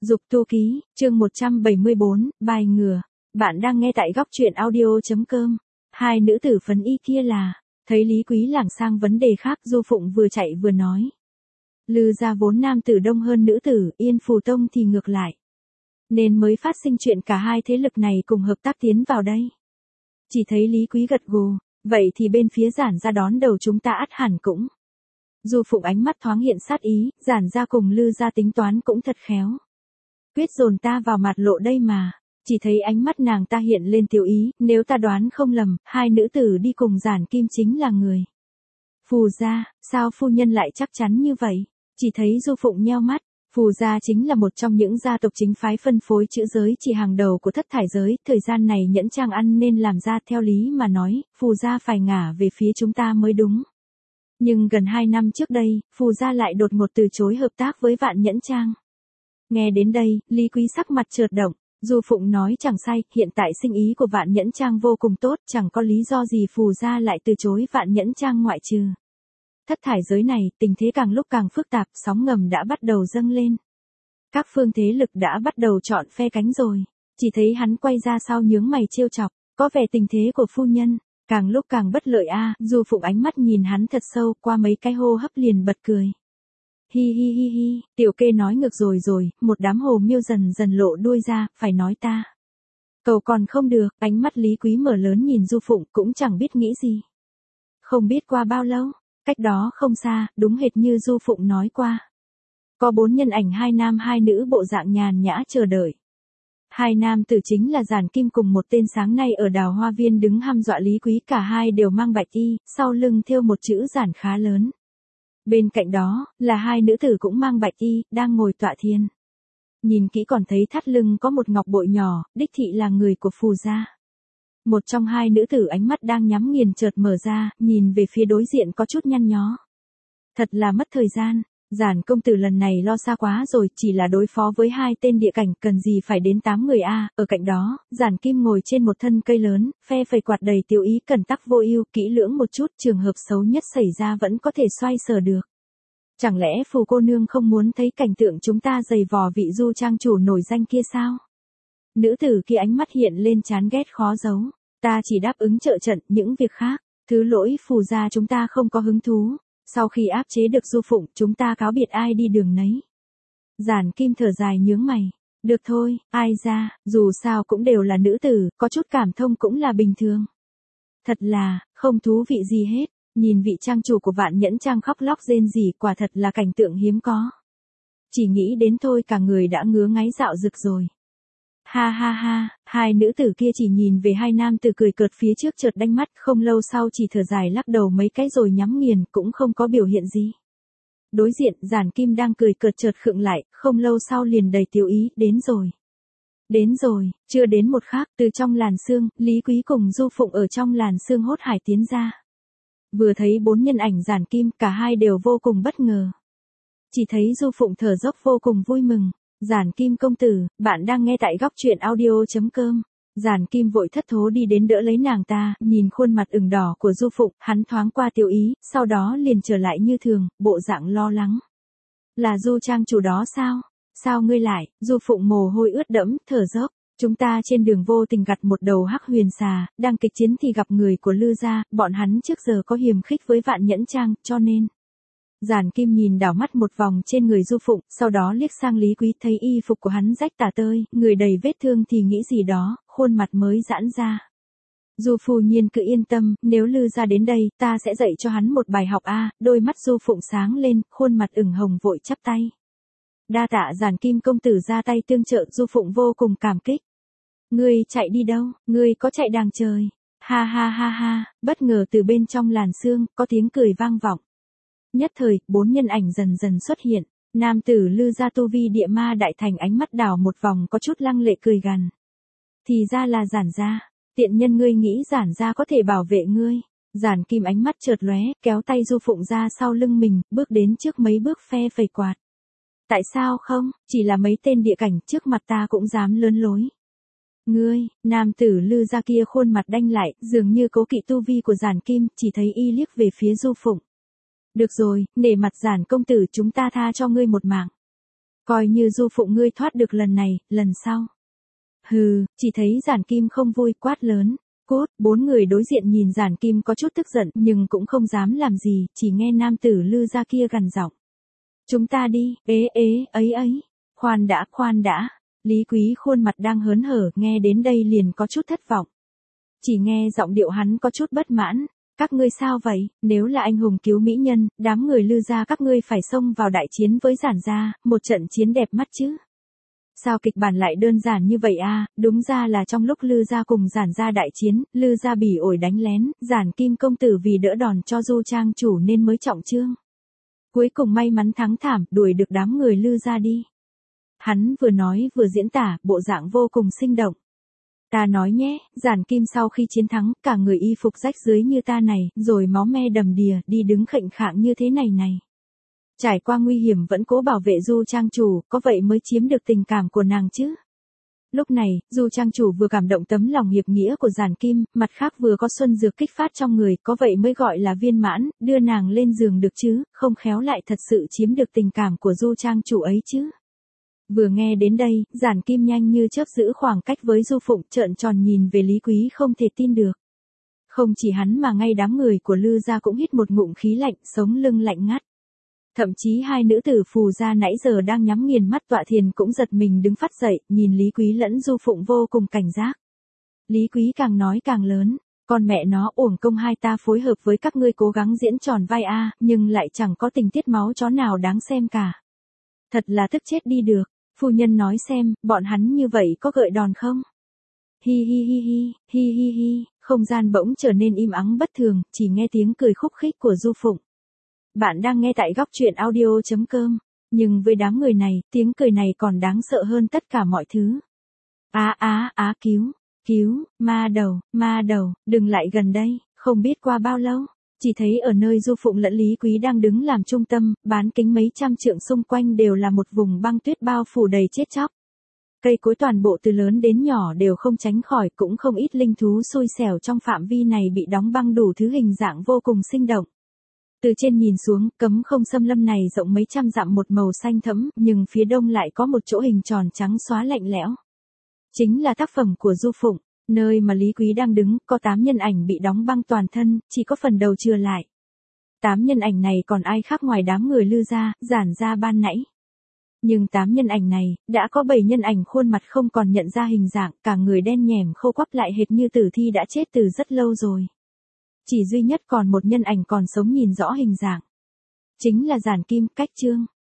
Dục tu ký, chương 174, bài ngửa. Bạn đang nghe tại góc truyện audio.com. Hai nữ tử phấn y kia là, thấy Lý Quý lảng sang vấn đề khác, Du Phụng vừa chạy vừa nói. Lư gia vốn nam tử đông hơn nữ tử, Yên Phù Tông thì ngược lại. Nên mới phát sinh chuyện cả hai thế lực này cùng hợp tác tiến vào đây. Chỉ thấy Lý Quý gật gù, vậy thì bên phía Giản gia đón đầu chúng ta ắt hẳn cũng. Du Phụng ánh mắt thoáng hiện sát ý, Giản gia cùng Lư gia tính toán cũng thật khéo. Quyết dồn ta vào mặt lộ đây mà. Chỉ thấy ánh mắt nàng ta hiện lên tiêu ý, nếu ta đoán không lầm, hai nữ tử đi cùng Giản Kim chính là người. Phù gia, sao phu nhân lại chắc chắn như vậy? Chỉ thấy Du Phụng nheo mắt, Phù gia chính là một trong những gia tộc chính phái phân phối chữ giới chỉ hàng đầu của thất thải giới, thời gian này Nhẫn Trang ăn nên làm ra, theo lý mà nói, Phù gia phải ngả về phía chúng ta mới đúng. Nhưng gần 2 năm trước đây, Phù gia lại đột ngột từ chối hợp tác với Vạn Nhẫn Trang. Nghe đến đây, Lý Quý sắc mặt chợt động, Du Phụng nói chẳng sai, hiện tại sinh ý của Vạn Nhẫn Trang vô cùng tốt, chẳng có lý do gì Phù gia lại từ chối Vạn Nhẫn Trang ngoại trừ. Thất thải giới này, tình thế càng lúc càng phức tạp, sóng ngầm đã bắt đầu dâng lên. Các phương thế lực đã bắt đầu chọn phe cánh rồi. Chỉ thấy hắn quay ra sau nhướng mày trêu chọc, có vẻ tình thế của phu nhân càng lúc càng bất lợi a. Du Phụng ánh mắt nhìn hắn thật sâu, qua mấy cái hô hấp liền bật cười. Hi hi hi hi, tiểu kê nói ngược rồi, một đám hồ miêu dần dần lộ đuôi ra, phải nói ta. Cầu còn không được, ánh mắt Lý Quý mở lớn nhìn Du Phụng cũng chẳng biết nghĩ gì. Không biết qua bao lâu, cách đó không xa, đúng hệt như Du Phụng nói qua. Có 4 nhân ảnh, 2 nam 2 nữ bộ dạng nhàn nhã chờ đợi. 2 nam tử chính là Giản Kim cùng một tên sáng nay ở Đào Hoa Viên đứng hăm dọa Lý Quý, cả hai đều mang bạch y, sau lưng thêu một chữ Giản khá lớn. Bên cạnh đó, là 2 nữ tử cũng mang bạch y, đang ngồi tọa thiền. Nhìn kỹ còn thấy thắt lưng có một ngọc bội nhỏ, đích thị là người của Phù gia. Một trong 2 nữ tử ánh mắt đang nhắm nghiền chợt mở ra, nhìn về phía đối diện có chút nhăn nhó. Thật là mất thời gian, Giản công tử lần này lo xa quá rồi, chỉ là đối phó với 2 tên địa cảnh cần gì phải đến 8 người a. Ở cạnh đó, Giản Kim ngồi trên một thân cây lớn, phe phẩy quạt đầy tiêu ý, cẩn tắc vô ưu, kỹ lưỡng một chút, trường hợp xấu nhất xảy ra vẫn có thể xoay sở được. Chẳng lẽ Phù cô nương không muốn thấy cảnh tượng chúng ta giày vò vị Du trang chủ nổi danh kia sao? Nữ tử kia ánh mắt hiện lên chán ghét khó giấu, ta chỉ đáp ứng trợ trận, những việc khác, thứ lỗi Phù gia chúng ta không có hứng thú. Sau khi áp chế được Du Phụng, chúng ta cáo biệt ai đi đường nấy. Giản Kim thở dài nhướng mày. Được thôi, ai ra, dù sao cũng đều là nữ tử, có chút cảm thông cũng là bình thường. Thật là, không thú vị gì hết, nhìn vị trang chủ của Vạn Nhẫn Trang khóc lóc rên rỉ, quả thật là cảnh tượng hiếm có. Chỉ nghĩ đến thôi cả người đã ngứa ngáy dạo rực rồi. Ha ha ha, 2 nữ tử kia chỉ nhìn về 2 nam tử cười cợt phía trước chợt đanh mắt, không lâu sau chỉ thở dài lắc đầu mấy cái rồi nhắm nghiền, cũng không có biểu hiện gì. Đối diện, Giản Kim đang cười cợt chợt khựng lại, không lâu sau liền đầy tiêu ý, đến rồi. Đến rồi, chưa đến một khắc, từ trong làn sương, Lý Quý cùng Du Phụng ở trong làn sương hốt hải tiến ra. Vừa thấy 4 nhân ảnh Giản Kim, cả hai đều vô cùng bất ngờ. Chỉ thấy Du Phụng thở dốc vô cùng vui mừng. Giản Kim công tử, bạn đang nghe tại góc truyện audio.com. Giản Kim vội thất thố đi đến đỡ lấy nàng ta, nhìn khuôn mặt ửng đỏ của Du Phụng, hắn thoáng qua tiêu ý, sau đó liền trở lại như thường, bộ dạng lo lắng. Là Du trang chủ đó sao? Sao ngươi lại? Du Phụng mồ hôi ướt đẫm, thở dốc. Chúng ta trên đường vô tình gặp một đầu hắc huyền xà, đang kịch chiến thì gặp người của Lư gia, bọn hắn trước giờ có hiềm khích với Vạn Nhẫn Trang, cho nên. Giản Kim nhìn đảo mắt một vòng trên người Du Phụng, sau đó liếc sang Lý Quý, thấy y phục của hắn rách tả tơi, người đầy vết thương thì nghĩ gì đó, khuôn mặt mới giãn ra. Du phu nhiên cứ yên tâm, nếu Lư gia đến đây, ta sẽ dạy cho hắn một bài học a. Đôi mắt Du Phụng sáng lên, khuôn mặt ửng hồng vội chắp tay. Đa tạ Giản Kim công tử ra tay tương trợ. Du Phụng vô cùng cảm kích. Ngươi chạy đi đâu? Ngươi có chạy đàng trời? Ha ha ha ha, bất ngờ từ bên trong làn sương, có tiếng cười vang vọng. Nhất thời, 4 nhân ảnh dần dần xuất hiện, nam tử Lư gia tu vi địa ma đại thành, ánh mắt đảo một vòng có chút lăng lệ cười gằn. Thì ra là Giản gia, tiện nhân ngươi nghĩ Giản gia có thể bảo vệ ngươi. Giản Kim ánh mắt chợt lóe, kéo tay Du Phụng ra sau lưng mình, bước đến trước mấy bước phe phẩy quạt. Tại sao không, chỉ là mấy tên địa cảnh trước mặt ta cũng dám lớn lối. Ngươi, nam tử Lư gia kia khuôn mặt đanh lại, dường như cố kỵ tu vi của Giản Kim, chỉ thấy y liếc về phía Du Phụng. Được rồi, nể mặt Giản công tử chúng ta tha cho ngươi một mạng. Coi như Du Phụng ngươi thoát được lần này, lần sau. Hừ, chỉ thấy Giản Kim không vui quát lớn. Cốt, bốn người đối diện nhìn Giản Kim có chút tức giận nhưng cũng không dám làm gì, chỉ nghe nam tử Lư gia kia gằn giọng. Chúng ta đi, ấy. Khoan đã. Lý Quý khuôn mặt đang hớn hở, nghe đến đây liền có chút thất vọng. Chỉ nghe giọng điệu hắn có chút bất mãn. Các ngươi sao vậy, nếu là anh hùng cứu mỹ nhân, đám người Lư gia các ngươi phải xông vào đại chiến với Giản gia, một trận chiến đẹp mắt chứ. Sao kịch bản lại đơn giản như vậy à, đúng ra là trong lúc Lư gia cùng Giản gia đại chiến, Lư gia bỉ ổi đánh lén, Giản Kim công tử vì đỡ đòn cho Du trang chủ nên mới trọng thương. Cuối cùng may mắn thắng thảm, đuổi được đám người Lư gia đi. Hắn vừa nói vừa diễn tả, bộ dạng vô cùng sinh động. Ta nói nhé, Giản Kim sau khi chiến thắng, cả người y phục rách rưới như ta này, rồi máu me đầm đìa, đi đứng khệnh khạng như thế này. Trải qua nguy hiểm vẫn cố bảo vệ Du trang chủ, có vậy mới chiếm được tình cảm của nàng chứ. Lúc này, Du trang chủ vừa cảm động tấm lòng hiệp nghĩa của Giản Kim, mặt khác vừa có xuân dược kích phát trong người, có vậy mới gọi là viên mãn, đưa nàng lên giường được chứ, không khéo lại thật sự chiếm được tình cảm của Du trang chủ ấy chứ. Vừa nghe đến đây, Giản Kim nhanh như chớp giữ khoảng cách với Du Phụng, trợn tròn nhìn về Lý Quý không thể tin được. Không chỉ hắn mà ngay đám người của Lư gia cũng hít một ngụm khí lạnh, sống lưng lạnh ngắt. Thậm chí hai nữ tử Phù gia nãy giờ đang nhắm nghiền mắt tọa thiền cũng giật mình đứng phắt dậy, nhìn Lý Quý lẫn Du Phụng vô cùng cảnh giác. Lý Quý càng nói càng lớn, con mẹ nó uổng công hai ta phối hợp với các ngươi cố gắng diễn tròn vai a, nhưng lại chẳng có tình tiết máu chó nào đáng xem cả. Thật là tức chết đi được, phu nhân nói xem, bọn hắn như vậy có gợi đòn không? Hi, không gian bỗng trở nên im ắng bất thường, chỉ nghe tiếng cười khúc khích của Du Phụng. Bạn đang nghe tại góc truyện audio.com, nhưng với đám người này, tiếng cười này còn đáng sợ hơn tất cả mọi thứ. Cứu, ma đầu, đừng lại gần đây, không biết qua bao lâu, chỉ thấy ở nơi Du Phụng lẫn Lý Quý đang đứng làm trung tâm, bán kính mấy trăm trượng xung quanh đều là một vùng băng tuyết bao phủ đầy chết chóc. Cây cối toàn bộ từ lớn đến nhỏ đều không tránh khỏi, cũng không ít linh thú xui xẻo trong phạm vi này bị đóng băng đủ thứ hình dạng vô cùng sinh động. Từ trên nhìn xuống, cấm không xâm lâm này rộng mấy trăm dặm một màu xanh thẫm, nhưng phía đông lại có một chỗ hình tròn trắng xóa lạnh lẽo. Chính là tác phẩm của Du Phụng, nơi mà Lý Quý đang đứng, có 8 nhân ảnh bị đóng băng toàn thân, chỉ có phần đầu chừa lại. 8 nhân ảnh này còn ai khác ngoài đám người Lư gia, Giản gia ban nãy. Nhưng 8 nhân ảnh này, đã có 7 nhân ảnh khuôn mặt không còn nhận ra hình dạng, cả người đen nhẻm khô quắp lại hệt như tử thi đã chết từ rất lâu rồi. Chỉ duy nhất còn một nhân ảnh còn sống nhìn rõ hình dạng. Chính là Giản Kim, Cách Chương.